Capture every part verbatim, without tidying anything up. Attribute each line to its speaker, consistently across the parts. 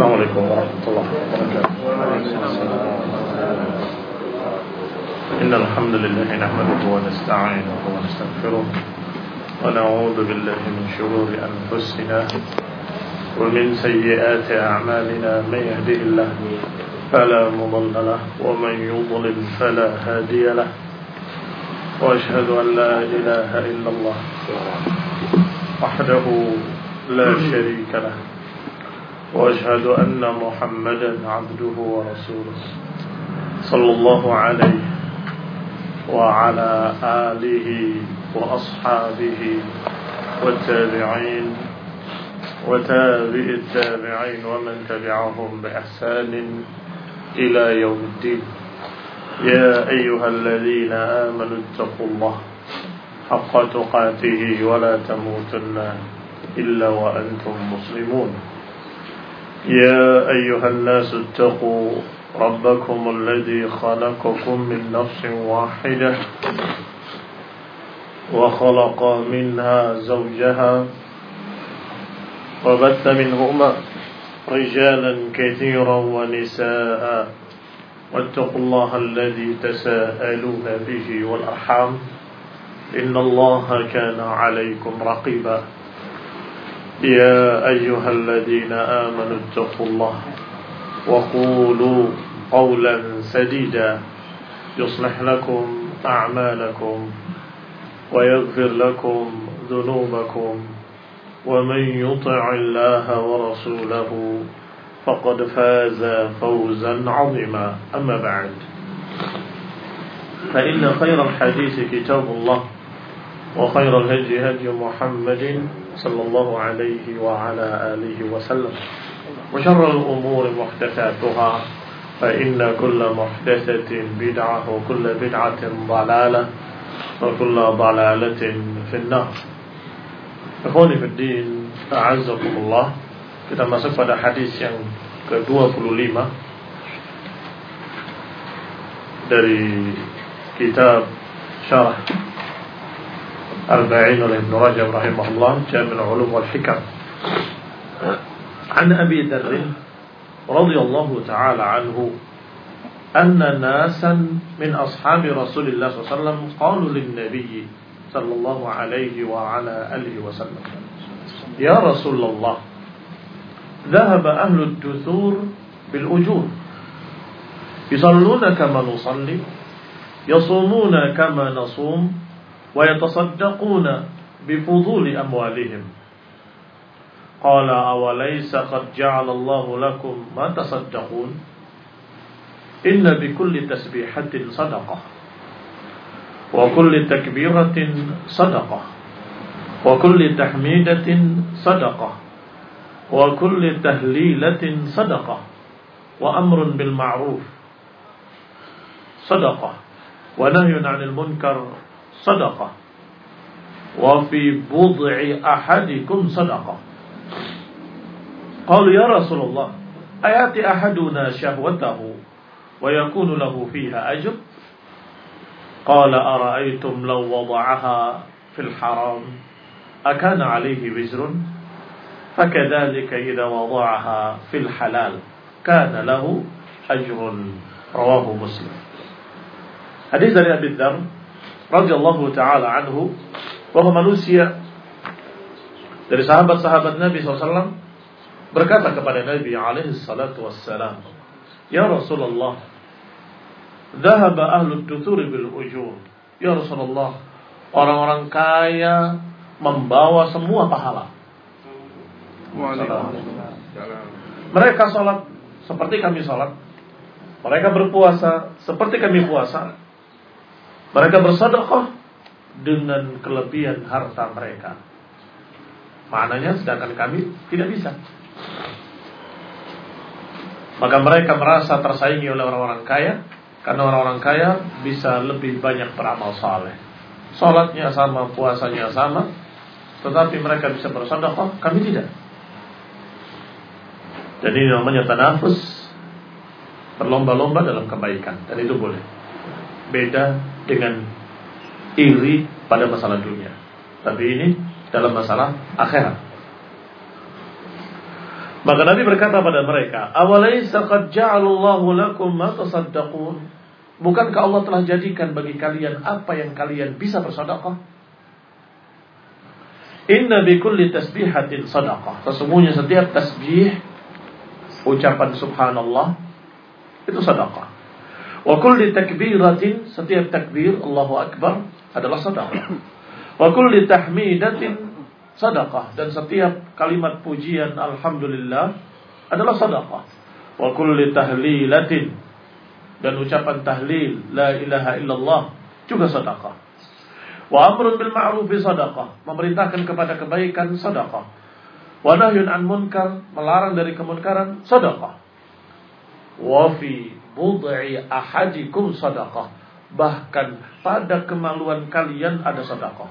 Speaker 1: Assalamualaikum warahmatullahi wabarakatuh. Innal hamdalillah nahmaduhu wa nasta'inuhu wa nastaghfiruh wa na'udzu billahi min shururi anfusina wa min sayyiati a'malina may yahdihillahu fala mudilla lahu wa man yudlil fala hadiya lahu wa ashhadu an la ilaha illallah wahdahu la sharika lahu وأشهد أن محمدا عبده ورسوله صلى الله عليه وعلى آله وأصحابه والتابعين وتابع التابعين ومن تبعهم بإحسان إلى يوم الدين يا أيها الذين آمنوا اتقوا الله حق تقاته ولا تموتن إلا وأنتم مسلمون يا أيها الناس اتقوا ربكم الذي خلقكم من نفس واحدة وخلق منها زوجها وبث منهما رجالا كثيرا ونساء واتقوا الله الذي تساءلون به والأرحام إن الله كان عليكم رقيبا يا أيها الذين آمنوا اتقوا الله وقولوا قولا سديدا يصلح لكم أعمالكم ويغفر لكم ذنوبكم ومن يطع الله ورسوله فقد فاز فوزا عظيما أما بعد فإن خير الحديث كتاب الله وخير الهدي هدي محمد صلى الله عليه وعلى آله وسلم وشر الأمور محدثاتها فإن كل محدثة بدعة وكل بدعة ضلالة وكل ضلالة في النار. Ikhwani fi din, a'azzakumullah. Kita masuk pada hadis yang ke dua puluh lima dari kitab Syarah Arba'in oleh Ibn Rajab rahimahullah, Jami' al-Ulum wal Hikam. An Abi Dzar radhiyallahu ta'ala anhu anna nasan min ashabi Rasulillah sallallahu alaihi wasallam qalu lin-nabiy sallallahu alaihi wa ala alihi wasallam, ya Rasulullah, dhahaba ahlu ad-duthur bil ujur yusalluna kama nusalli yasumuna kama nasum ويتصدقون بفضول أموالهم. قال أوليس قد جعل الله لكم ما تصدقون إن بكل تسبيحة صدقة وكل تكبيرة صدقة وكل تحميدة صدقة وكل تهليلة صدقة وأمر بالمعروف صدقة ونهي عن المنكر صدقة وفي بضع أحدكم صدقة. قالوا يا رسول الله أيأتي أحدنا شهوته ويكون له فيها أجر؟ قال أرأيتم لو وضعها في الحرام أكان عليه وزر؟ فكذلك إذا وضعها في الحلال كان له أجر. رواه مسلم. Hadis dari Abi Dzar radhiyallahu ta'ala anhu, bahwa manusia dari sahabat-sahabat Nabi shallallahu alaihi wasallam berkata kepada Nabi alaihi salatu wassalam, ya Rasulullah, dhahaba ahlu duthuri bil ujur. Ya Rasulullah, orang-orang kaya membawa semua pahala. Mereka sholat seperti kami sholat, mereka berpuasa seperti kami puasa, mereka bersedekah dengan kelebihan harta mereka. Maknanya sedangkan kami tidak bisa. Maka mereka merasa tersaingi oleh orang-orang kaya, karena orang-orang kaya bisa lebih banyak beramal saleh. Salatnya sama, puasanya sama, tetapi mereka bisa bersedekah, kami tidak. Jadi ini namanya tanafus, berlomba-lomba dalam kebaikan, dan itu boleh. Beda dengan iri pada masalah dunia, tapi ini dalam masalah akhirat. Maka Nabi berkata pada mereka, "Awalaysa qad ja'alallahu lakum ma tasaddaqun?" Bukankah Allah telah jadikan bagi kalian apa yang kalian bisa bersedekah? Inna bi kulli tasbihatin sadaqah. Sesungguhnya setiap tasbih, ucapan subhanallah, itu sedekah. Wa kulli takbiratin, setiap takbir Allahu akbar adalah sedekah. Wa kulli tahmidatin sedekah, dan setiap kalimat pujian alhamdulillah adalah sedekah. Wa kulli tahlilatin, dan ucapan tahlil la ilaha illallah juga sedekah. Wa amrun bil ma'ruf sedekah, memerintahkan kepada kebaikan sedekah. Wa nahyun an munkar, melarang dari kemunkaran sedekah. Wa fi bud'i ahadikum sedekah, bahkan pada kemaluan kalian ada sedekah.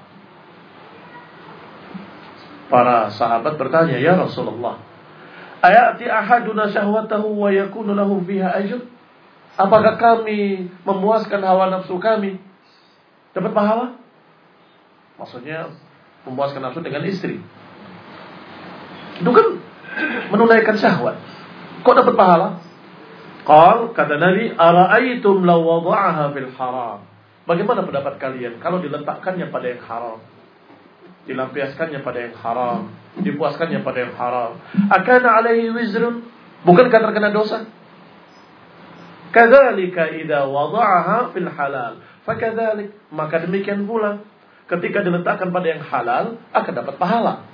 Speaker 1: Para sahabat bertanya, "Ya Rasulullah, ayati ahaduna syahwatahu wa yakunu lahu fiha ajr?" Apakah kami memuaskan hawa nafsu kami dapat pahala? Maksudnya memuaskan nafsu dengan istri. Itu kan menunaikan syahwat. Kok dapat pahala? Qal, kata Nabi, "Ara'aitum law wada'aha fil haram?" Bagaimana pendapat kalian kalau diletakkannya pada yang haram? Dilampiaskannya pada yang haram, dipuaskannya pada yang haram. Akana alaihi wizrun? Bukankah terkena dosa? Kadzalika idza wada'aha fil halal. Fakadzalik, maka demikian pula ketika diletakkan pada yang halal akan dapat pahala.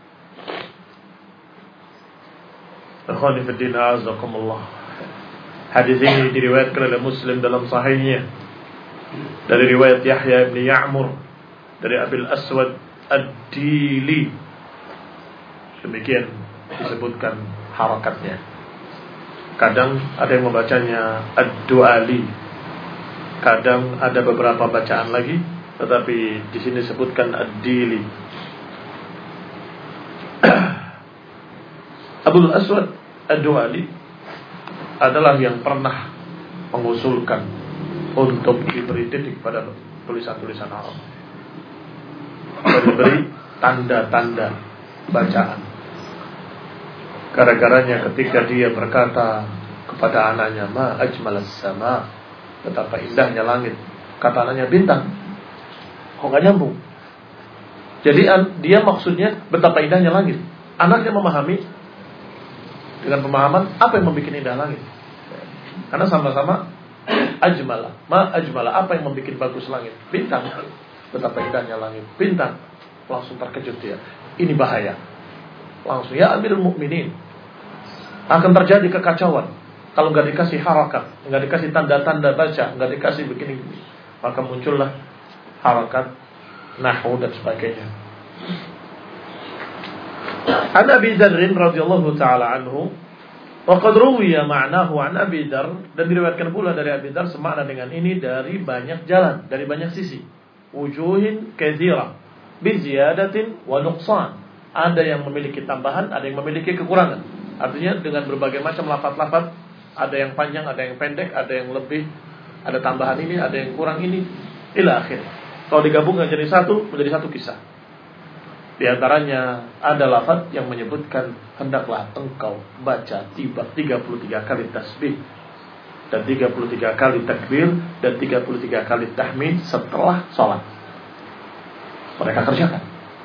Speaker 1: Akhwani fi din, azakumullah. Hadis ini diriwayatkan oleh Muslim dalam sahihnya dari riwayat Yahya bin Ya'mur dari Abil Aswad Ad-Dili. Demikian disebutkan harakatnya. Kadang ada yang membacanya Ad-Duali, kadang ada beberapa bacaan lagi, tetapi di sini disebutkan Ad-Dili. Abul Aswad Ad-Duali adalah yang pernah mengusulkan untuk diberi titik pada tulisan-tulisan Arab, diberi tanda-tanda bacaan. Gara-garanya ketika dia berkata kepada anaknya, "Ma ajmalas sama," betapa indahnya langit. Kata anaknya, "Bintang." Kok gak nyambung? Jadi dia maksudnya betapa indahnya langit. Anaknya memahami dengan pemahaman apa yang membuat indah langit. Karena sama-sama ajmala. Ma ajmala, apa yang membuat bagus langit? Bintang. Betapa indahnya langit. Bintang. Langsung terkejut dia. Ini bahaya. Langsung, ya Amirul Mukminin, akan terjadi kekacauan kalau nggak dikasih harakat, nggak dikasih tanda-tanda baca, nggak dikasih begini. Maka muncullah harakat, nahwu dan sebagainya. An Abi Dzar radhiyallahu taala anhu, wa qad ruwiya ma'nahu an Abi Dzar, dan diriwayatkan pula dari Abi Dzar semakna dengan ini dari banyak jalan, dari banyak sisi. Wujuhin katsira bi ziyadatin wa nuqsan. Ada yang memiliki tambahan, ada yang memiliki kekurangan. Artinya dengan berbagai macam lafaz-lafaz, ada yang panjang, ada yang pendek, ada yang lebih, ada tambahan ini, ada yang kurang ini, ila akhir. Kalau digabungkan jadi satu, menjadi satu kisah. Di antaranya ada lafaz yang menyebutkan hendaklah engkau baca tiga puluh tiga kali tasbih dan tiga puluh tiga kali takbir dan tiga puluh tiga kali tahmid setelah sholat. Mereka kerjakan.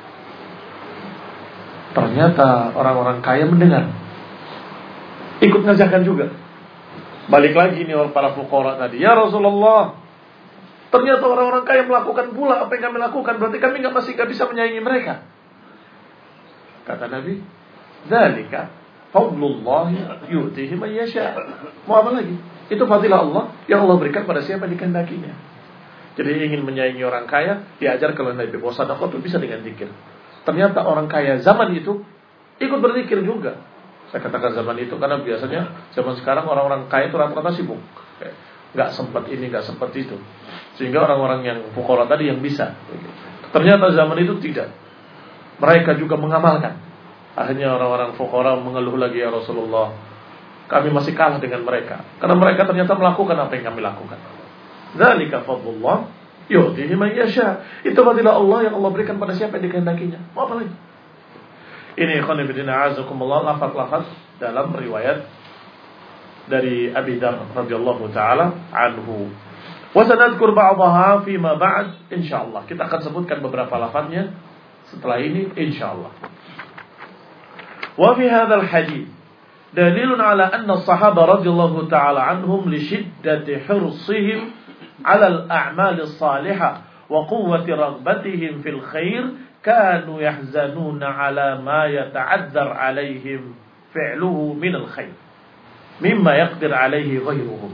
Speaker 1: Ternyata orang-orang kaya mendengar, ikut ngerjakan juga. Balik lagi nih orang para fuqara tadi, "Ya Rasulullah, ternyata orang-orang kaya melakukan pula apa yang kami lakukan, berarti kami nggak masih nggak bisa menyaingi mereka." Kata Nabi, "Dzalika fadlullah yu'tihi man yasha." Mau apa lagi? Itu fadilah Allah yang Allah berikan pada siapa dikehendakinya. Jadi ingin menyaingi orang kaya, diajar kalau Nabi bahwa sedekah itu bisa dengan zikir. Ternyata orang kaya zaman itu ikut berzikir juga. Saya katakan zaman itu karena biasanya zaman sekarang orang-orang kaya itu rata-rata sibuk, nggak sempat ini, nggak sempat itu, sehingga orang-orang yang fuqara tadi yang bisa. Ternyata zaman itu tidak. Mereka juga mengamalkan. Akhirnya orang-orang fuqara mengeluh lagi, "Ya Rasulullah, kami masih kalah dengan mereka." Karena mereka ternyata melakukan apa yang kami lakukan. Dzalika fadlullah yu'tihi man yasha. Itu fadilah Allah yang Allah berikan pada siapa yang dikehendakinya. Mau apa lagi? Ini ikhwan fillah azakumullah, lafaz-lafaz dalam riwayat dari Abi Dzar radhiyallahu taala anhu. Wa sanadkur ba'daha fi ma ba'd insyaallah. Kita akan sebutkan beberapa lafaznya setelah ini insyaallah. Wa fi hadzal hadits dalilun ala anna as-sahaba radhiyallahu taala anhum li shiddati hirsihim ala al-a'mal as-salihah wa quwwati raghbatihim fil khair kanu yahzanuna ala ma yata'azzar alaihim fi'luhu min al-khair mimma yaqdir alaihi ghairuhum.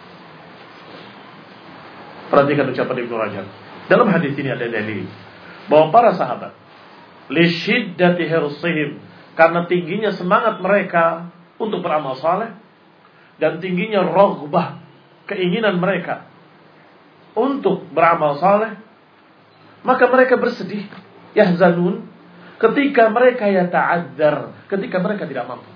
Speaker 1: Perhatikan ucapan Ibnu Rajab. Dalam hadis ini ada dalil bahwa para sahabat li shiddati hirsihim, karena tingginya semangat mereka untuk beramal saleh dan tingginya raghbah, keinginan mereka untuk beramal saleh, maka mereka bersedih, yahzanun, ketika mereka yata'adzar, ketika mereka tidak mampu.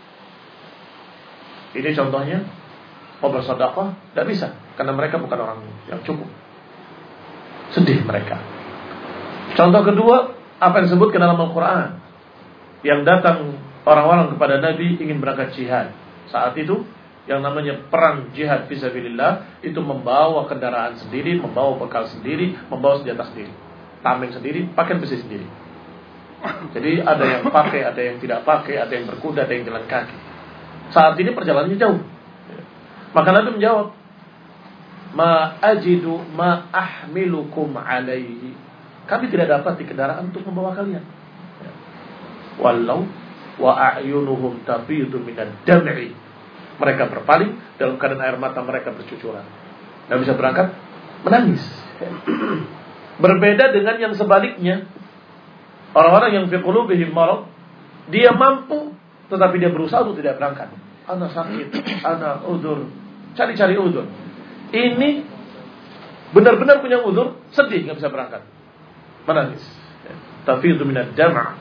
Speaker 1: Ini contohnya, mau bersedekah tidak bisa karena mereka bukan orang yang cukup. Sedih mereka. Contoh kedua, apa yang disebutkan dalam Al-Quran, yang datang orang-orang kepada Nabi ingin berangkat jihad. Saat itu yang namanya perang jihad fisabilillah itu membawa kendaraan sendiri, membawa bekal sendiri, membawa senjata sendiri, tameng sendiri, pakaian besi sendiri. Jadi ada yang pakai, ada yang tidak pakai, ada yang berkuda, ada yang jalan kaki. Saat ini perjalanannya jauh. Maka Nabi menjawab, ma ajidu ma ahmilukum alaihi. Kami tidak dapat di kendaraan untuk membawa kalian. Wallau wa a'yunuhum tafidu minad dam'i. Mereka berpaling dalam keadaan air mata mereka bercucuran. Tidak bisa berangkat, menangis. Berbeda dengan yang sebaliknya, orang-orang yang fi qulubihim marad, dia mampu tetapi dia berusaha untuk tidak berangkat. Ana sakit, ana udzur, cari-cari udzur. Ini benar-benar punya udzur, sedih enggak bisa berangkat. Menangis. Tafidu minad dam'.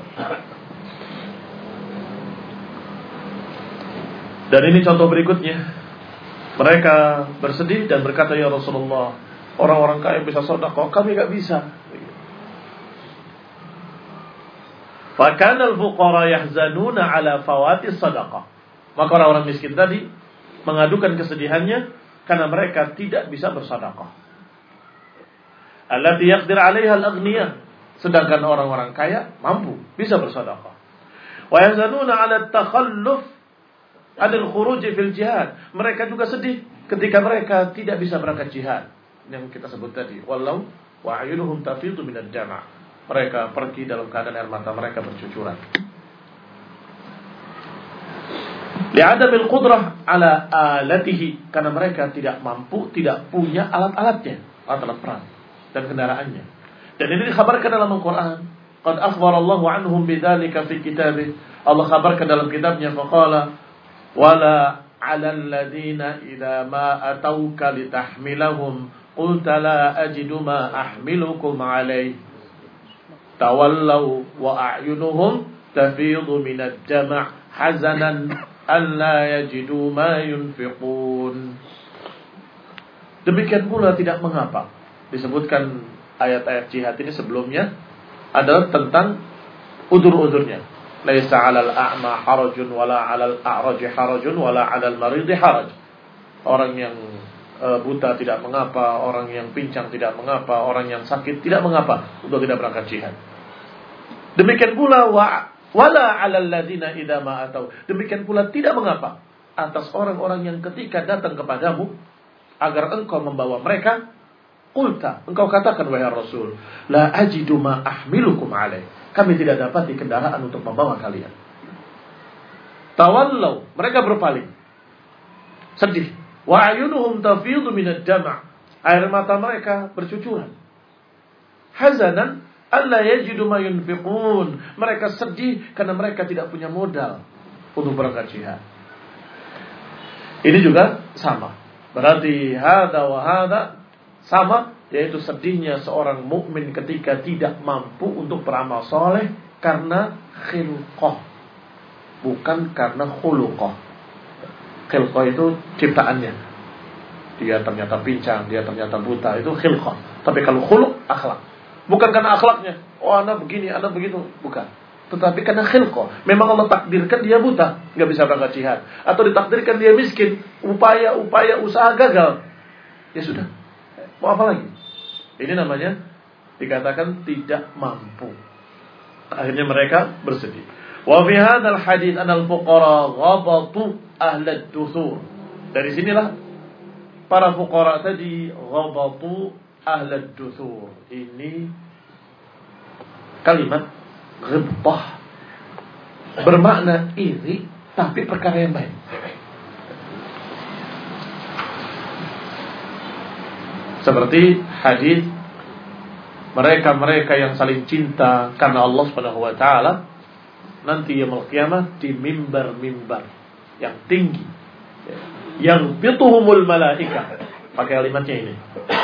Speaker 1: Dan ini contoh berikutnya. Mereka bersedih dan berkata, ya Rasulullah, orang-orang kaya bisa sedekah, kami enggak bisa. Fa kana al-fuqara yahzanuna ala fawati sadaqah. Maka orang-orang miskin tadi mengadukan kesedihannya karena mereka tidak bisa bersedekah. Allati yaqdir 'alaiha al-aghniyah. Sedangkan orang-orang kaya mampu, bisa bersedekah. Wa yahzanuna 'ala at-takhalluf 'ala al-khuruj fil jihad. Mereka juga sedih ketika mereka tidak bisa berangkat jihad. Yang kita sebut tadi, wallau wa a'yunuhum tafidu minad dam'. Mereka pergi dalam keadaan air mata mereka bercucuran. Li'adamil qudrah ala alatihi, karena mereka tidak mampu, tidak punya alat-alatnya, alat-alat perang dan kendaraannya. Dan ini dikhabarkan dalam Al-Quran. Qad akhbarallahu anhum bidzalika fi kitabih. Allah kabarkan dalam kitabnya, faqala wala 'alal ladzina idza ma atauka litahmilahum qulta la ajidu ma ahmilukum 'alaihi tawallaw wa a'yunuhum tafidu minad dam' hazanan alla yajidu ma yunfiqun. Demikian pula tidak mengapa disebutkan ayat-ayat jihad ini sebelumnya adalah tentang udzur-udzurnya. Laisa 'alal a'ma harajun wala 'alal a'raj harajun wala 'alal marid haraj. Orang yang uh, buta tidak mengapa, orang yang pincang tidak mengapa, orang yang sakit tidak mengapa untuk tidak berangkat jihad. Demikian pula wa wala 'alal ladzina idza ma atau. Demikian pula tidak mengapa atas orang-orang yang ketika datang kepadamu agar engkau membawa mereka, qulta, engkau katakan wahai Rasul, la ajidu ma ahmilukum alaih. Kami tidak dapat di kendaraan untuk membawa kalian. Tawallau, mereka berpaling. Sedih. Wa ayunuhum tafidu minad dam'. Air mata mereka bercucuran. Hazanan alla yajidu ma yunfiqun. Mereka sedih karena mereka tidak punya modal untuk berangkat jihad. Ini juga sama. Berarti hada wa hada sama, yaitu sedihnya seorang mukmin ketika tidak mampu untuk beramal soleh karena khilqah, bukan karena khuluqah. Khilqah itu ciptaannya. Dia ternyata pincang, dia ternyata buta, itu khilqah. Tapi kalau khuluq, akhlak. Bukan karena akhlaknya. Oh, anak begini, anak begitu. Bukan. tetapi karena khilqah. Memang Allah takdirkan dia buta, nggak bisa berangkat jihad. Atau ditakdirkan dia miskin, upaya-upaya usaha gagal. Ya sudah, mau apa lagi? Ini namanya dikatakan tidak mampu. Akhirnya mereka bersedih. Wa fi hadzal hadits anal fuqara ghabatu ahlad dusur. Dari sinilah para fuqara tadi ghabatu ahlad dusur. Ini kalimat ghibtah bermakna iri tapi perkara yang baik. Seperti hadis mereka-mereka yang saling cinta karena Allah Subhanahu wa taala nanti yaumul qiyamah di mimbar-mimbar yang tinggi, yang bituhumul malaika. Pakai kalimatnya ini.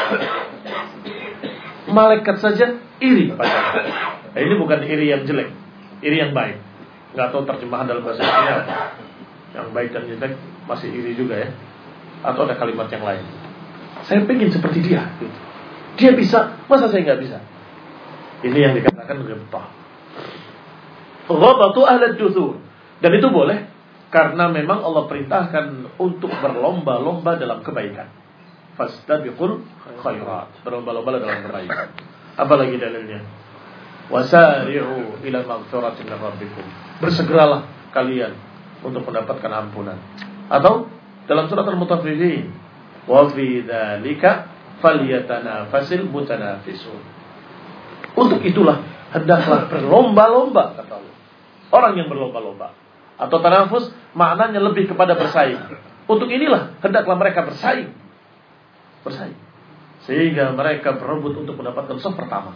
Speaker 1: Malaikat saja iri padanya. Nah, ini bukan iri yang jelek, iri yang baik. Nggak tahu terjemahan dalam bahasa Indonesia. Yang baik dan jelek masih iri juga ya. Atau ada kalimat yang lain. Saya pengen seperti dia. Dia bisa, masa saya nggak bisa? Ini yang dikatakan ghibtah. Ghabatu ahlad dusur. Dan itu boleh karena memang Allah perintahkan untuk berlomba-lomba dalam kebaikan. Fastabiqul khairat. Berlomba-lomba dalam kebaikan. Apalagi dalilnya? Wasari'u ila maghfiratin min rabbikum. Bersegeralah kalian untuk mendapatkan ampunan. Atau dalam surat Al-Mutaffifin, wa fi dzalika falyatanafasil mutanafisun. Untuk itulah hendaklah berlomba-lomba kata Allah. Orang yang berlomba-lomba atau tanafus maknanya lebih kepada bersaing. Untuk inilah hendaklah mereka bersaing. Bersaing. Sehingga mereka berebut untuk mendapatkan saf pertama.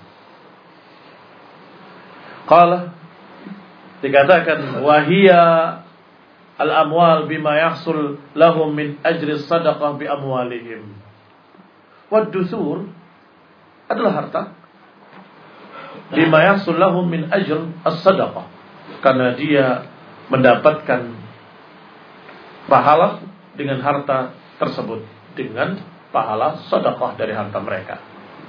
Speaker 1: Qala dikatakan wahia al-amwal bima yahsul lahum min ajri sadaqah bi amwalihim. Wad-dusur adalah harta bima yahsul lahum min ajr as-sadaqah, karena dia mendapatkan pahala dengan harta tersebut, dengan pahala sedekah dari harta mereka.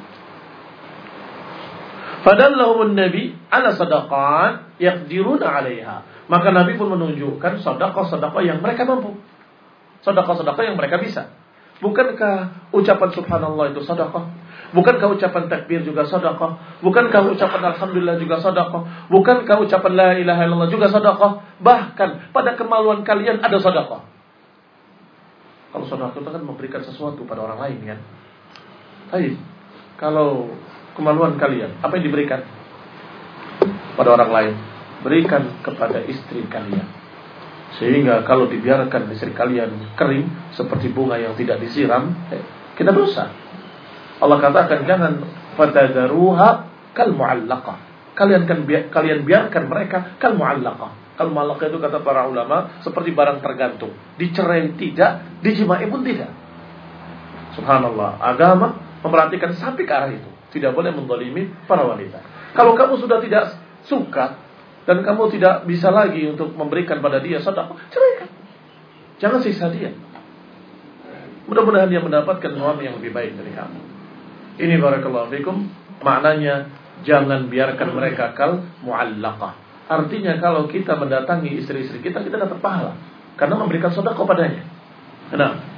Speaker 1: Fadallahumun nabi ala sadaqat yaqdiruna 'alaiha. Maka Nabi pun menunjukkan sedekah-sedekah yang mereka mampu. Sedekah-sedekah yang mereka bisa. Bukankah ucapan subhanallah itu sedekah? Bukankah ucapan takbir juga sedekah? Bukankah ucapan alhamdulillah juga sedekah? Bukankah ucapan la ilaha illallah juga sedekah? Bahkan pada kemaluan kalian ada sedekah. Kalau sedekah itu kan memberikan sesuatu pada orang lain kan. Baik. Kalau kemaluan kalian, apa yang diberikan pada orang lain? Berikan kepada istri kalian. Sehingga kalau dibiarkan istri kalian kering seperti bunga yang tidak disiram, eh, kita dosa. Allah katakan jangan fatadaruha kal mu'allaqah. Kalian kan bi- kalian biarkan mereka kal mu'allaqah. Kal mu'allaqah itu kata para ulama seperti barang tergantung. Dicerai tidak, dijimai pun tidak. Subhanallah. Agama memperhatikan sampai ke arah itu. Tidak boleh menzalimi para wanita. Kalau kamu sudah tidak suka dan kamu tidak bisa lagi untuk memberikan pada dia sedekah, ceraikan. Jangan siksa dia. Mudah-mudahan dia mendapatkan suami yang lebih baik dari kamu. Ini barakallahu fikum, maknanya jangan biarkan mereka kal mu'allaqah. Artinya kalau kita mendatangi istri-istri kita, kita dapat pahala karena memberikan sedekah padanya. Nah,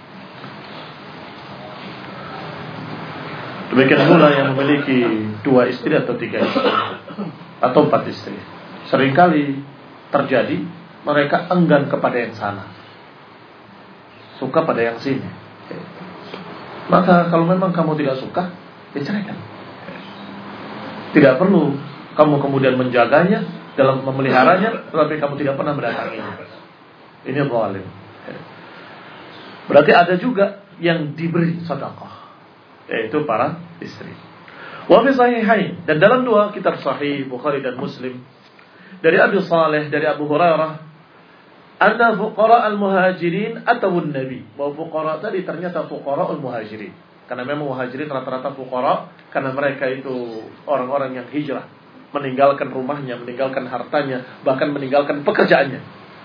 Speaker 1: demikian pula yang memiliki dua istri atau tiga istri atau empat istri. Seringkali terjadi mereka enggan kepada yang sana, suka pada yang sini. Maka kalau memang kamu tidak suka, ya ceraikan. Tidak perlu kamu kemudian menjaganya dalam memeliharanya, tetapi kamu tidak pernah mendatanginya. Ini zalim. Berarti ada juga yang diberi sedekah, yaitu para istri. Wa fi sahihain, dan dalam dua kitab sahih Bukhari dan Muslim dari Abi Saleh dari Abu Hurairah, anna fuqara al-muhajirin atawun nabi. Bahwa fuqara tadi ternyata fuqara al-muhajirin. Karena memang muhajirin rata-rata fuqara karena mereka itu orang-orang yang hijrah, meninggalkan rumahnya, meninggalkan hartanya, bahkan meninggalkan pekerjaannya.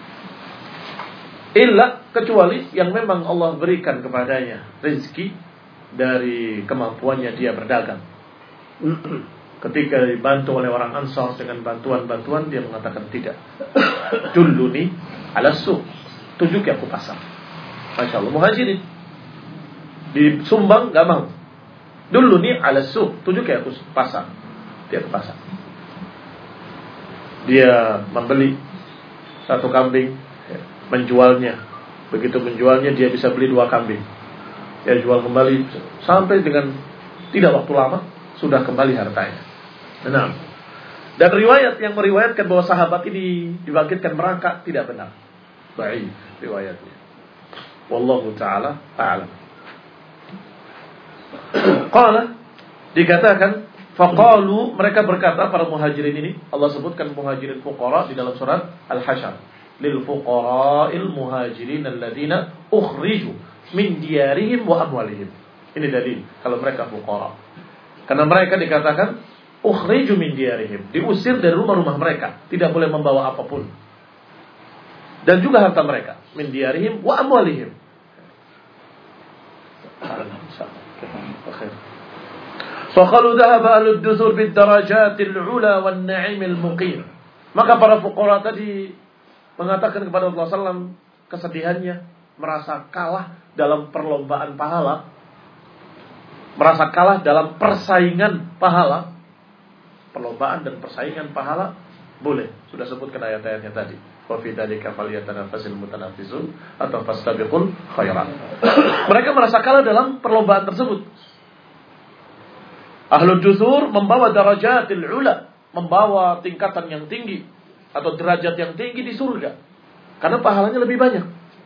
Speaker 1: Illa kecuali yang memang Allah berikan kepadanya rezeki dari kemampuannya dia berdagang. Ketika dibantu oleh orang Ansar dengan bantuan-bantuan, dia mengatakan tidak. Dulluni ala suq, tunjuki aku pasar. Masya Allah, Muhajirin disumbang gak mau. Dulluni ala suq, tunjuki aku pasar. Dia ke pasar. Dia membeli satu kambing, menjualnya. Begitu menjualnya, dia bisa beli dua kambing. Dia jual kembali sampai dengan tidak waktu lama sudah kembali hartanya. Benar. Dan riwayat yang meriwayatkan bahwa sahabat ini dibangkitkan merangkak tidak benar. Baik riwayatnya. Wallahu taala a'lam. Qala, dikatakan faqalu, mereka berkata para muhajirin ini, Allah sebutkan muhajirin fuqara di dalam surat Al-Hasyr. Lil fuqara'il muhajirin alladziina ukhriju min diyarihim wa amwalihim. Ini dalil kalau mereka fuqara. Karena mereka dikatakan ukhriju min diyarihim, diusir dari rumah-rumah mereka, tidak boleh membawa apapun. Dan juga harta mereka, min diyarihim wa amwalihim. Faqalu dhahaba ahlud dusur bid darajatil ula wan na'imil muqim. Maka para fuqara tadi mengatakan kepada Rasulullah sallallahu alaihi wasallam kesedihannya, merasa kalah dalam perlombaan pahala, merasa kalah dalam persaingan pahala. Perlombaan dan persaingan pahala boleh, sudah sebutkan ayat-ayatnya tadi. Wa fi dzalika falyatanafasul mutanafisun atau fastabiqul khairat. Mereka merasa kalah dalam perlombaan tersebut. Ahlul dusur membawa darajatil ula, membawa tingkatan yang tinggi atau derajat yang tinggi di surga karena pahalanya lebih banyak.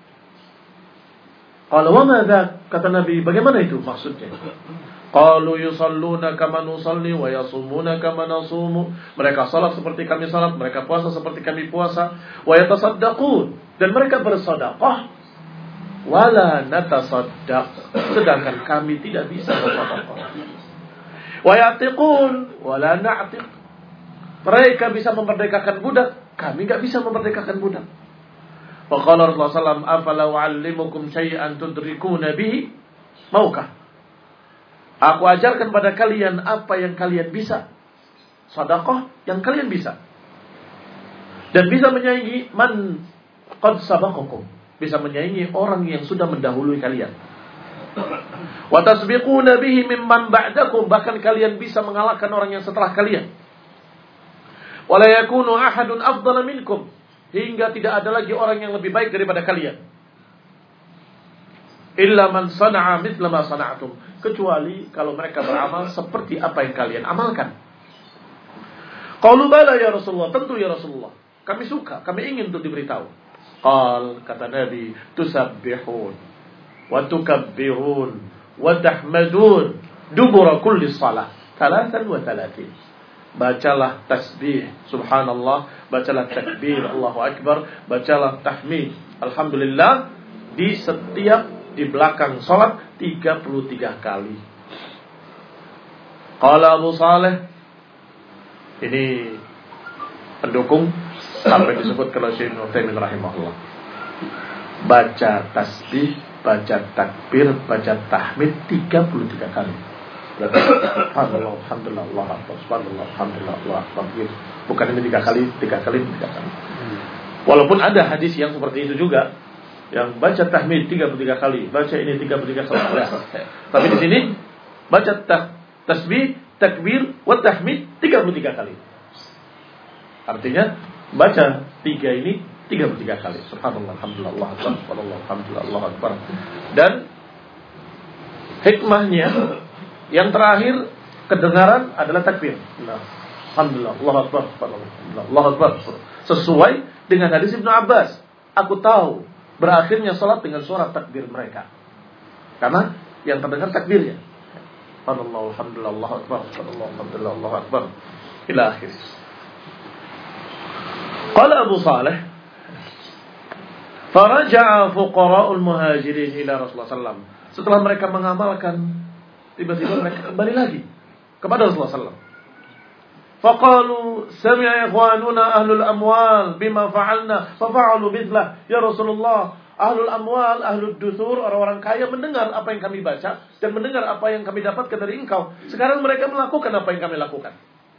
Speaker 1: Qala wa madza, kata Nabi, bagaimana itu maksudnya? Qalu yusalluna kama nusalli wa yasumuna kama nasumu. Mereka salat seperti kami salat, mereka puasa seperti kami puasa. Wa yatasaddaqun, dan mereka bersedekah. Wala natasaddaq, sedangkan kami tidak bisa bersedekah. Wa yatiqun wala na'tiq, mereka bisa memerdekakan budak, kami enggak bisa memerdekakan budak. Wa qala Rasulullah sallallahu alaihi wasallam, afala u'allimukum syai'an tudrikuna bihi, maukah aku ajarkan pada kalian apa yang kalian bisa? Sedekah yang kalian bisa. Dan bisa menyaingi man qad sabaqakum, bisa menyaingi orang yang sudah mendahului kalian. Wa tasbiquna bihi mimman ba'dakum, bahkan kalian bisa mengalahkan orang yang setelah kalian. Wa la yakunu ahadun afdala minkum, hingga tidak ada lagi orang yang lebih baik daripada kalian. Illa man sana'a mithla ma sana'tum, kecuali kalau mereka beramal seperti apa yang kalian amalkan. Qalu bala ya Rasulullah, tentu ya Rasulullah, kami suka, kami ingin untuk diberitahu. Qal, kata Nabi, tusabbihun wa tukabbirun wa tahmadun dubura kulli salah thalathan wa thalathin. Bacalah tasbih subhanallah, bacalah takbir Allahu akbar, bacalah tahmid alhamdulillah di setiap di belakang salat tiga puluh tiga kali. Qala Abu Saleh, ini pendukung sampai disebut kalau Syekh Ibnu Utsaimin rahimahullah. Baca tasbih, baca takbir, baca tahmid tiga puluh tiga kali. Alhamdulillah, alhamdulillah, Allah akbar, subhanallah, alhamdulillah, Allah akbar. Bukan ini tiga kali, tiga kali, tiga kali. Walaupun ada hadis yang seperti itu juga, yang baca tahmid tiga puluh tiga kali, baca ini tiga puluh tiga kali. Tapi di sini baca tah, tasbih, takbir, wa tahmid tiga puluh tiga kali. Artinya baca tiga ini tiga puluh tiga kali. Subhanallah, alhamdulillah, Allah akbar, subhanallah, alhamdulillah, Allah akbar. Dan hikmahnya yang terakhir kedengaran adalah takbir. Nah, alhamdulillah, Allah akbar, subhanallah, Allah akbar. Sesuai dengan hadis Ibnu Abbas, aku tahu berakhirnya salat dengan suara takbir mereka, karena yang terdengar takbirnya. Subhanallah, alhamdulillah, Allah akbar, subhanallah, alhamdulillah, Allah akbar, ila akhir. Qala Abu Saleh, faraja'a fuqara'ul muhajirin ila Rasulullah sallallahu alaihi wasallam. Setelah mereka mengamalkan, tiba-tiba mereka kembali lagi kepada Rasulullah sallallahu alaihi wasallam. Faqalu sami'a ikhwanuna ahlul amwal bima fa'alna fafa'alu mithlah. Ya Rasulullah, ahlul amwal, ahlul dusur, orang-orang kaya mendengar apa yang kami baca dan mendengar apa yang kami dapatkan dari engkau. Sekarang mereka melakukan apa yang kami lakukan.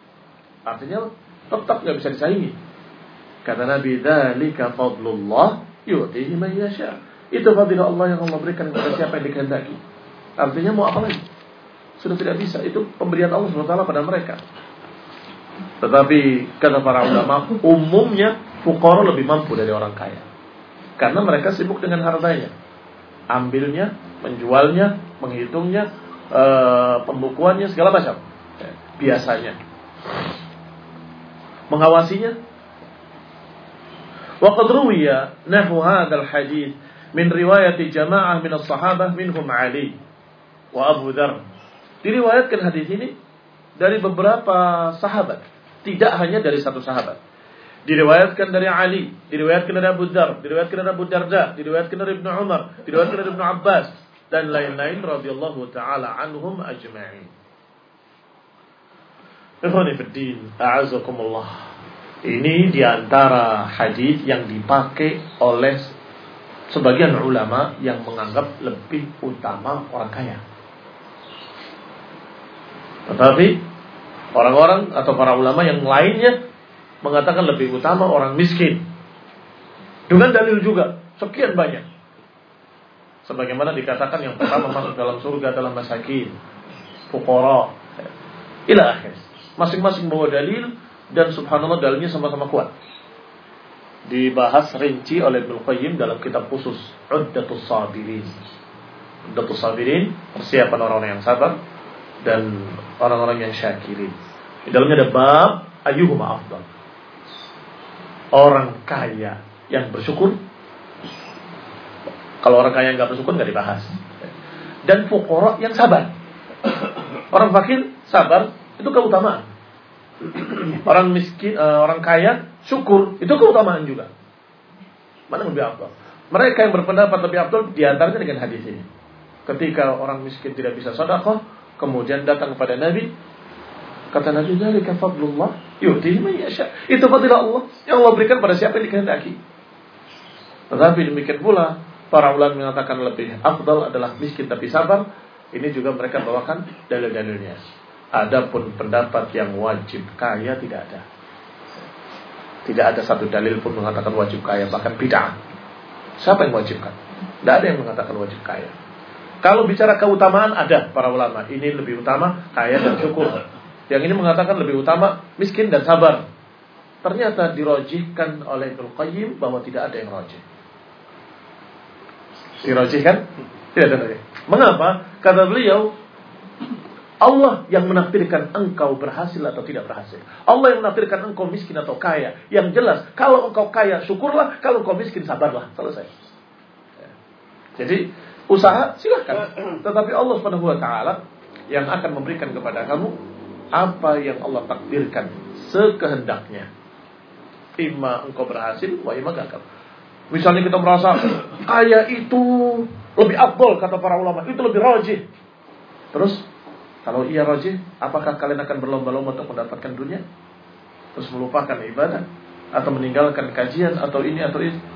Speaker 1: Artinya tetap nggak bisa disaingi. Kata Nabi, dzalika fadlullah yu'tihi man yasha. Itu fadilah Allah yang Allah berikan kepada siapa yang dikehendaki. Artinya mau apa lagi? Sudah tidak bisa. Itu pemberian Allah subhanahu wa taala pada mereka. Tetapi kata para ulama, umumnya fuqara lebih mampu dari orang kaya. Karena mereka sibuk dengan hartanya. Ambilnya, menjualnya, menghitungnya, e, pembukuannya, segala macam. Biasanya. Mengawasinya. Wa qad ruwiya nahu hadzal hadits min riwayat jamaah min as-sahabah minhum Ali wa Abu Dzar. Diriwayatkan hadis ini dari beberapa sahabat, tidak hanya dari satu sahabat. Diriwayatkan dari Ali, diriwayatkan dari Abu Dzar, diriwayatkan dari Abu Darda, diriwayatkan dari Ibnu Umar, diriwayatkan dari Ibnu Abbas dan lain-lain radhiyallahu taala anhum ajma'in. Ikhwani fid din, a'azakumullah. Ini diantara hadis yang dipakai oleh sebagian ulama yang menganggap lebih utama orang kaya. Tetapi orang-orang atau para ulama yang lainnya mengatakan lebih utama orang miskin. Dengan dalil juga sekian banyak. Sebagaimana dikatakan yang pertama masuk dalam surga adalah masakin, fuqara, ila akhir. Masing-masing bawa dalil dan subhanallah dalilnya sama-sama kuat. Dibahas rinci oleh Ibnu Qayyim dalam kitab khusus Uddatus Sabirin. Uddatus Sabirin, persiapan orang-orang yang sabar dan orang-orang yang syakirin. Di dalamnya ada bab ayyuhuma afdal. Orang kaya yang bersyukur. Kalau orang kaya yang enggak bersyukur enggak dibahas. Dan fuqara yang sabar. Orang fakir sabar itu keutamaan. Orang miskin, uh, orang kaya syukur itu keutamaan juga. Mana yang lebih afdal? Mereka yang berpendapat lebih afdal diantaranya dengan hadis ini. Ketika orang miskin tidak bisa sedekah, kemudian datang kepada Nabi, kata Nabi, "Dzalika fadlullah yu'tihi man yasha." Itu fadilah Allah yang Allah berikan pada siapa yang dikehendaki. Tetapi demikian pula para ulama mengatakan lebih afdal adalah miskin tapi sabar. Ini juga mereka bawakan dalil-dalilnya. Adapun pendapat yang wajib kaya tidak ada. Tidak ada satu dalil pun mengatakan wajib kaya, bahkan bid'ah. Siapa yang wajibkan? Tidak ada yang mengatakan wajib kaya. Kalau bicara keutamaan ada para ulama. Ini lebih utama kaya dan syukur. Yang ini mengatakan lebih utama miskin dan sabar. Ternyata dirojihkan oleh Ibnu Qayyim bahwa tidak ada yang rojih. Dirojihkan? Tidak ada rojih. Mengapa? Kata beliau, Allah yang menakdirkan engkau berhasil atau tidak berhasil. Allah yang menakdirkan engkau miskin atau kaya. Yang jelas, kalau engkau kaya syukurlah, kalau engkau miskin sabarlah. Selesai. Jadi usaha silahkan. Tetapi Allah subhanahu wa taala yang akan memberikan kepada kamu apa yang Allah takdirkan sekehendaknya. Ima engkau berhasil, wa ima gagal. Misalnya kita merasa kaya itu lebih afdal kata para ulama, itu lebih rajih. Terus kalau iya rajih, apakah kalian akan berlomba-lomba untuk mendapatkan dunia? Terus melupakan ibadah? Atau meninggalkan kajian? Atau ini atau ini?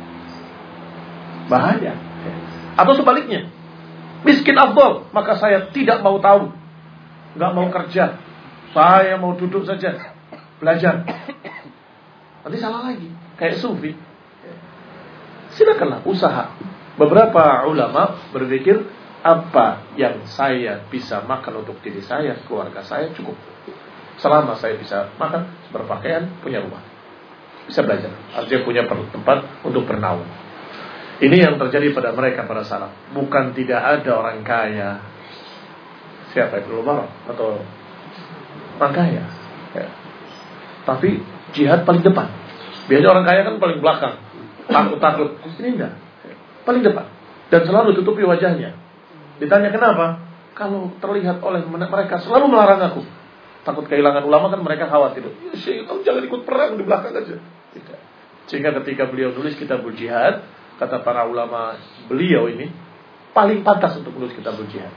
Speaker 1: Bahaya. Atau sebaliknya, miskin afdal, maka saya tidak mau tahu, gak mau kerja, saya mau duduk saja, belajar. Nanti salah lagi, kayak sufi. Silakanlah usaha. Beberapa ulama berpikir, apa yang saya bisa makan untuk diri saya, keluarga saya cukup. Selama saya bisa makan, berpakaian, punya rumah, bisa belajar, artinya punya tempat untuk bernaung. Ini yang terjadi pada mereka para salaf. Bukan tidak ada orang kaya. Siapa itu Umar atau orang kaya? Ya. Tapi jihad paling depan. Biasanya orang kaya kan paling belakang, takut-takut. Ini enggak, paling depan dan selalu tutupi wajahnya. Ditanya kenapa? Kalau terlihat oleh mereka selalu melarang aku. Takut kehilangan ulama kan mereka khawatir. Ya Syekh, kamu jangan ikut perang di belakang aja. Tidak. Sehingga ketika beliau nulis kitabul jihad, kata para ulama beliau ini paling pantas untuk menulis kitabul jihad.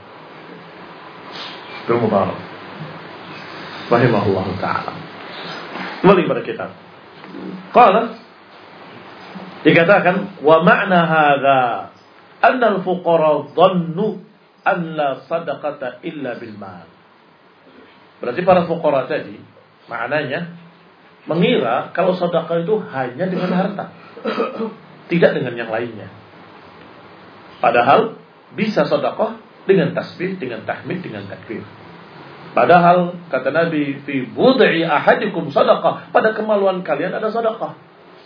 Speaker 1: Ibnu Mubarak rahimahullah ta'ala. Kembali pada kitab. Qala dikatakan wa ma'na hadza anna al-fuqara dhannu an la sadaqata illa bil mal. Berarti para fuqara tadi Maknanya mengira kalau sedekah itu hanya dengan harta, tidak dengan yang lainnya. Padahal bisa sedekah dengan tasbih, dengan tahmid, dengan takbir. Padahal kata Nabi, fi bud'i ahadikum sedekah, pada kemaluan kalian ada sedekah.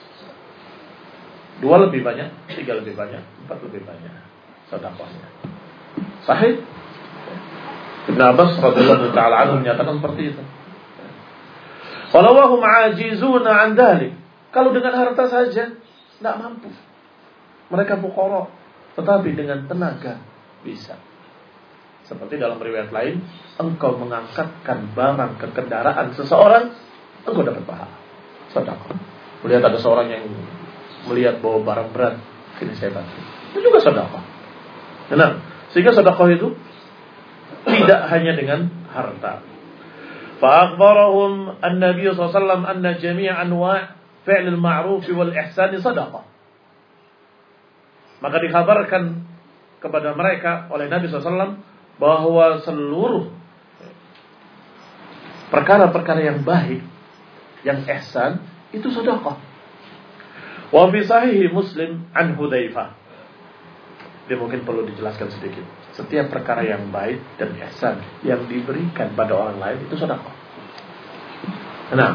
Speaker 1: Dua lebih banyak, tiga lebih banyak, empat lebih banyak sedekahnya. Sahih. Ibn Abbas radhiyallahu taala anhu menyatakan seperti itu. Walau hum ajizuna an dzalik. Kalau dengan harta saja tidak mampu. Mereka fuqara, tetapi dengan tenaga bisa. Seperti dalam riwayat lain, engkau mengangkatkan barang ke kendaraan seseorang, engkau dapat pahala. Sedekah. Melihat ada seorang yang melihat bawa barang berat, ini saya bantu. Itu juga sedekah. Nah, sehingga sedekah itu tidak hanya dengan harta. Fa akhbarahum an-nabiy sallallahu alaihi wasallam anna jami' anwa' fi'l al-ma'ruf wal ihsan sedekah. Maka dikabarkan kepada mereka oleh Nabi sallallahu alaihi wasallam bahwa seluruh perkara-perkara yang baik, yang ihsan, itu sedekah. Wa fi sahih Muslim an Hudzaifah. Dia mungkin perlu dijelaskan sedikit. Setiap perkara yang baik dan ihsan yang diberikan pada orang lain itu sedekah. Nah,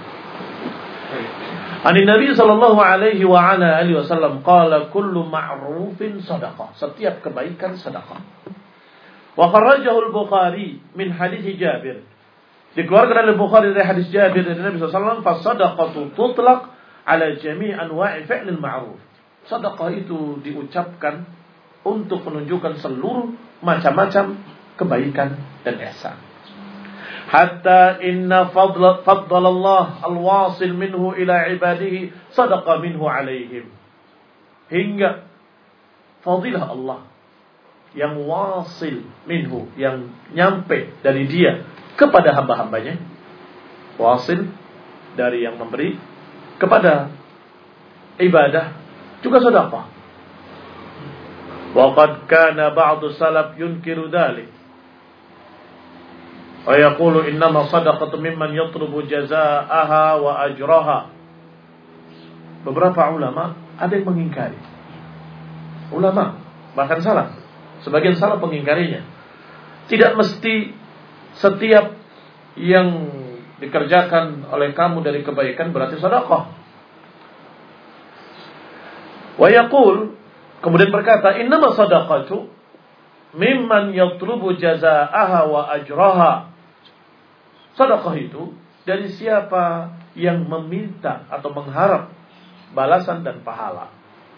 Speaker 1: Ani Nabi sallallahu alaihi wa ala alihi wasallam qala kullu ma'rufin sadaqah. Setiap kebaikan sedekah. Wa kharrajahu al-Bukhari min hadits Jabir. Dikeluarkan oleh Bukhari dari hadis Jabir dari Nabi sallallahu alaihi wasallam, "Fasadaqatu tutlaq ala jami' anwa'i fi'lil ma'ruf." Sedekah itu diucapkan untuk menunjukkan seluruh macam-macam kebaikan dan ihsan. Hatta inna fadla faddalallah al-wasil minhu ila ibadihi sadaqa minhu alaihim. Hingga fadilah Allah yang wasil minhu, yang nyampe dari dia kepada hamba-hambanya. Wasil dari yang memberi kepada ibadah juga sedekah. Wa qad kana ba'du salaf yunkiru dzalik. Wa yaqulu innama sadaqatu mimman yatlubu jazaaha wa ajraha. Beberapa ulama ada yang mengingkari. Ulama bahkan salaf, sebagian salaf mengingkarinya. Tidak mesti setiap yang dikerjakan oleh kamu dari kebaikan berarti sedekah. Wa yaqul, kemudian berkata, innama sadaqatu mimman yatlubu jazaaha wa ajraha. Sedekah itu dari siapa yang meminta atau mengharap balasan dan pahala.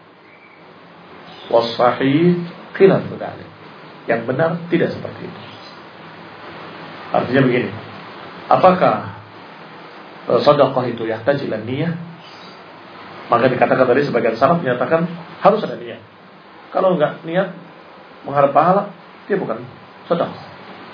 Speaker 1: Was-sahih khilaf dzalik. Yang benar tidak seperti itu. Artinya begini, apakah sedekah itu yahtaj ila niyah? Maka dikatakan tadi sebagian salaf menyatakan harus ada niat. Kalau enggak niat mengharap pahala, dia bukan sedekah.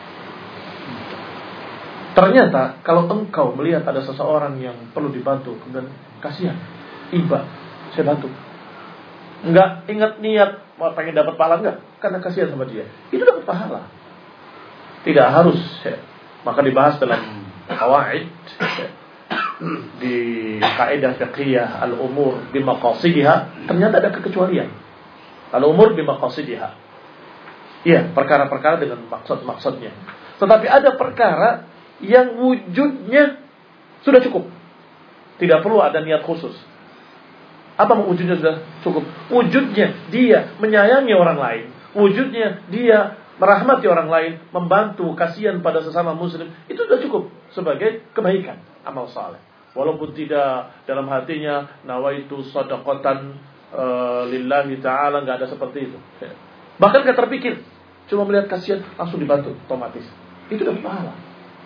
Speaker 1: Ternyata kalau engkau melihat ada seseorang yang perlu dibantu, kemudian kasihan, iba, saya bantu. Enggak ingat niat mau pengen dapat pahala, enggak, karena kasihan sama dia, itu dapat pahala. Tidak harus ya. Maka dibahas dalam qawaid di kaidah fiqhiyah al-umur bimaqasidiha, ternyata ada kekecualian. Al-umur bimaqasidiha. Iya, perkara-perkara dengan maksud-maksudnya. Tetapi ada perkara yang wujudnya sudah cukup. Tidak perlu ada niat khusus. Apa wujudnya sudah cukup? Wujudnya dia menyayangi orang lain. Wujudnya dia merahmati orang lain, membantu, kasihan pada sesama muslim, itu sudah cukup sebagai kebaikan, amal saleh. Walaupun tidak dalam hatinya nawaitu shadaqatan uh, lillahi ta'ala, enggak ada seperti itu. Bahkan enggak terpikir, cuma melihat kasihan langsung dibantu otomatis. Itu sudah pahala.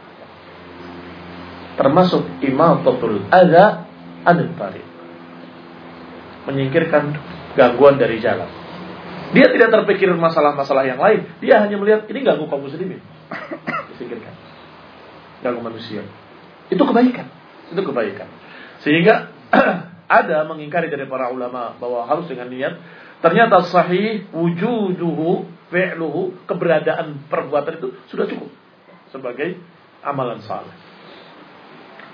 Speaker 1: Termasuk imatatul adza anil tariq. Menyingkirkan gangguan dari jalan. Dia tidak terpikir masalah-masalah yang lain. Dia hanya melihat ini ganggu kaum muslimin. Disingkirkan. Ganggu manusia. Itu kebaikan. Itu kebaikan. Sehingga ada mengingkari dari para ulama bahwa harus dengan niat. Ternyata sahih wujuduhu fi'luhu, keberadaan perbuatan itu sudah cukup sebagai amalan saleh.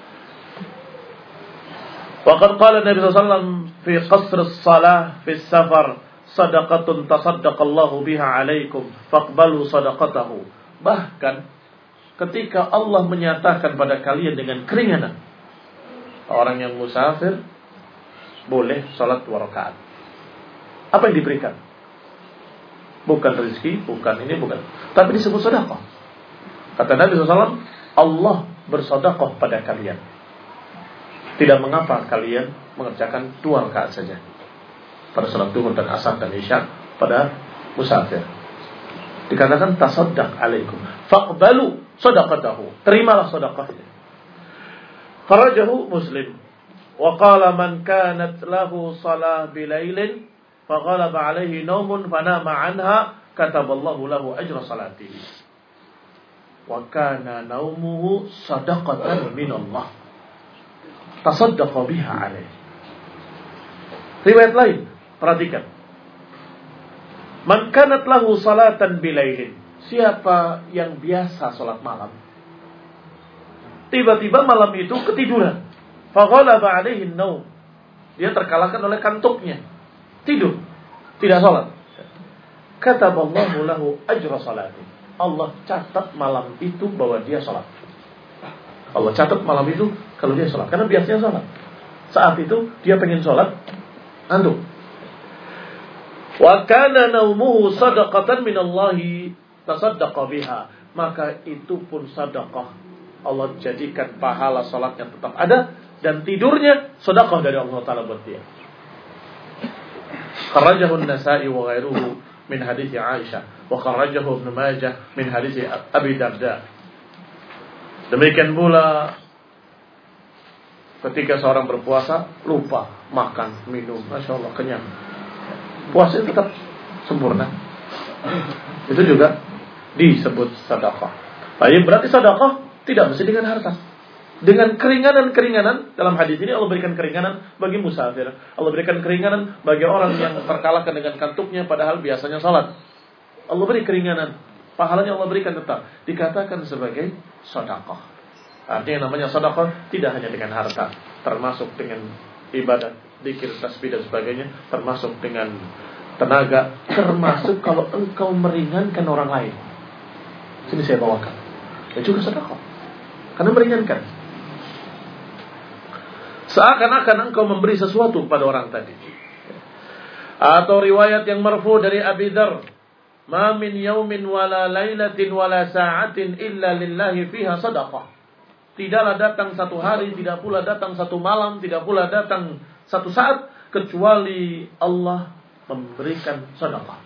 Speaker 1: Wa qad qala Nabi sallallahu alaihi wasallam fi qasr as-salah fi safar sadaqatun tasaddaqallahu biha 'alaikum faqbalu sadaqatahu. Bahkan ketika Allah menyatakan pada kalian dengan keringanan, orang yang musafir boleh salat dua rakaat. Apa yang diberikan? Bukan rezeki, bukan ini, bukan. Tapi disebut sedekah. Kata Nabi sallallahu alaihi wasallam, Allah bersedekah pada kalian. Tidak mengapa kalian mengerjakan dua rakaat saja pada salat zuhur dan asar dan isya pada musafir. Dikatakan tasaddaq alaikum faqbalu sadaqatahu. Terimalah sedekahnya. Kharajahu Muslim. Wa qala man kanat lahu salah bilailin faghalaba alaihi naumun fanama anha kataballahu lahu ajra salatihi. Wa kana naumuhu sadaqatan min Allah. Tasaddaqa biha alaihi. Riwayat lain, perhatikan. Man kanat lahu salatan bilailin. Siapa yang biasa salat malam, tiba-tiba malam itu ketiduran. Faghalaba alaihi naum. Dia terkalahkan oleh kantuknya. Tidur, tidak salat. Kataballahu lahu ajra salati. Allah catat malam itu bahwa dia salat. Allah catat malam itu kalau dia salat, karena biasanya salat. Saat itu dia pengen salat, ngantuk. Wa kana naumuhu sadaqatan minallahi tasaddaqa biha. Maka itu pun sedekah. Allah jadikan pahala salatnya tetap ada dan tidurnya sedekah dari Allah Taala buat dia. Kharajahu an-Nasa'i wa ghairuhu min hadits Aisyah wa kharajahu Ibnu Majah min hadits Abi Darda. Demikian pula ketika seorang berpuasa lupa makan, minum, Masya Allah kenyang, puasanya tetap sempurna, itu juga disebut sedekah. Baik, berarti sedekah tidak mesti dengan harta. Dengan keringanan-keringanan, dalam hadis ini Allah berikan keringanan bagi musafir. Allah berikan keringanan bagi orang yang terkalahkan dengan kantuknya padahal biasanya salat. Allah beri keringanan, pahalanya Allah berikan tetap. Dikatakan sebagai sedekah. Artinya namanya sedekah tidak hanya dengan harta, termasuk dengan ibadah, zikir, tasbih dan sebagainya, termasuk dengan tenaga, termasuk kalau engkau meringankan orang lain. Sini saya bawakan. Ya juga sedekah. Karena meringankan. Seakan-akan engkau memberi sesuatu pada orang tadi. Atau riwayat yang marfu dari Abi Dzar, "Ma min yaumin wala lailatin wala sa'atin illa lillahi fiha sadaqah." Tidaklah datang satu hari, tidak pula datang satu malam, tidak pula datang satu saat kecuali Allah memberikan sedekah.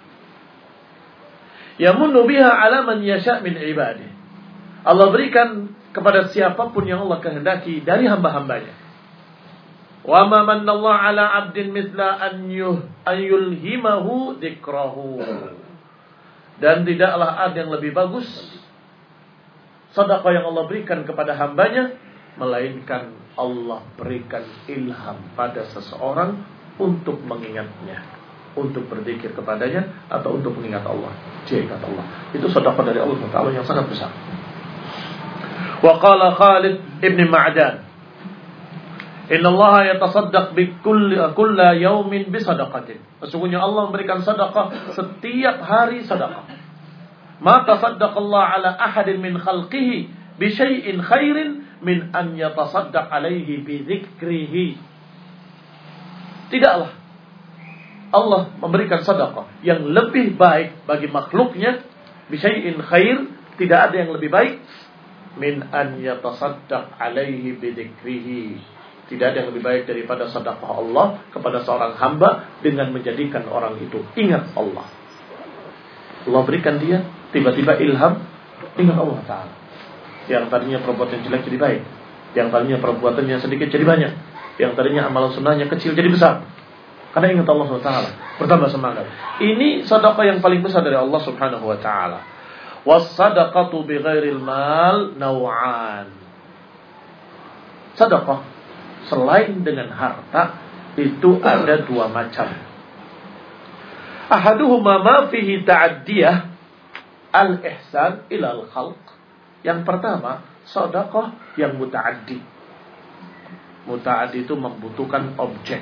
Speaker 1: Yamunnu biha 'ala man yasha' min ibadihi. Allah berikan kepada siapapun yang Allah kehendaki dari hamba-hambanya. Wa ma manallahu 'ala 'abdin mithla an yulhimahu dzikrahu. Dan tidaklah ada yang lebih bagus sedekah yang Allah berikan kepada hambanya, melainkan Allah berikan ilham pada seseorang untuk mengingatnya, untuk berzikir kepadanya atau untuk mengingat Allah. Dia ingat Allah. Itu sedekah dari Allah Taala yang sangat besar. Wa qala Khalid ibn Ma'dan, "Inna Allah yatasaddaq bi kulli kulla yaumin bi sadaqatin." Sesungguhnya Allah memberikan sedekah setiap hari sedekah. Ma tasaddaqallahu ala ahadin min khalqihi bi syai'in khairin min an yatasaddaq alaihi bi dzikrihi. Tidaklah Allah memberikan sedekah yang lebih baik bagi makhluknya, bi syai'in khair, tidak ada yang lebih baik min an yatasaddaq alaihi bi dzikrihi. Tidak ada yang lebih baik daripada sedekah Allah kepada seorang hamba dengan menjadikan orang itu ingat Allah. Allah berikan dia tiba-tiba ilham ingat Allah Ta'ala. Yang tadinya perbuatan jelek jadi baik, yang tadinya perbuatannya sedikit jadi banyak, yang tadinya amalan sunnahnya kecil jadi besar, karena ingat Allah Subhanahu Wa Taala, bertambah semangat. Ini sedekah yang paling besar dari Allah Subhanahu Wa Taala. Was-sadaqatu bighairil mal naw'an. Sedekah selain dengan harta itu ada dua macam. Ahaduhuma ma fihi ta'addiyah al-ihsan ila al-khalq. Yang pertama, sedekah yang muta'addi, muta'addi itu membutuhkan objek.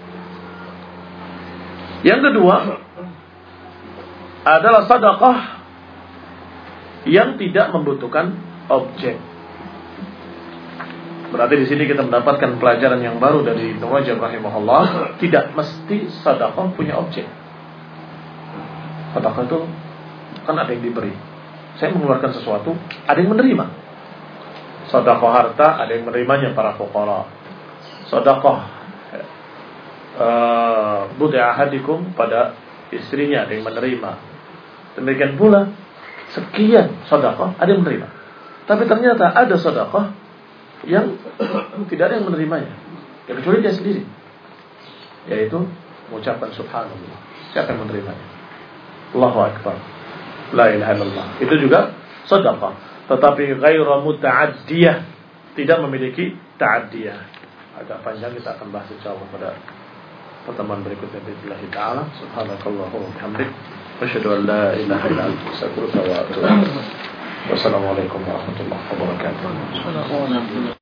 Speaker 1: Yang kedua adalah sedekah yang tidak membutuhkan objek. Berarti di sini kita mendapatkan pelajaran yang baru dari Ibnu Rajab rahimahullah, tidak mesti sedekah punya objek. Sedekah itu kan ada yang diberi. Saya mengeluarkan sesuatu, ada yang menerima. Sedekah harta, ada yang menerimanya para fuqara. Sedekah uh, bud'i ahadikum, pada istrinya ada yang menerima. Demikian pula sekian sedekah ada yang menerima. Tapi ternyata ada sedekah yang tidak ada yang menerimanya, ya kecuali dia sendiri, yaitu mengucapkan subhanallah. Siapa yang menerimanya? Allahu akbar, la ilaha illallah. Itu juga sedekah, tetapi ghairu muta'addiyah, tidak memiliki ta'addiyah. Agak panjang, kita akan bahas insyaallah pada pertemuan berikutnya billahi taala. Subhanakallahumma wa bihamdik, asyhadu an la ilaha illa anta, astaghfiruka wa atubu ilaik. Wassalamualaikum warahmatullahi wabarakatuh.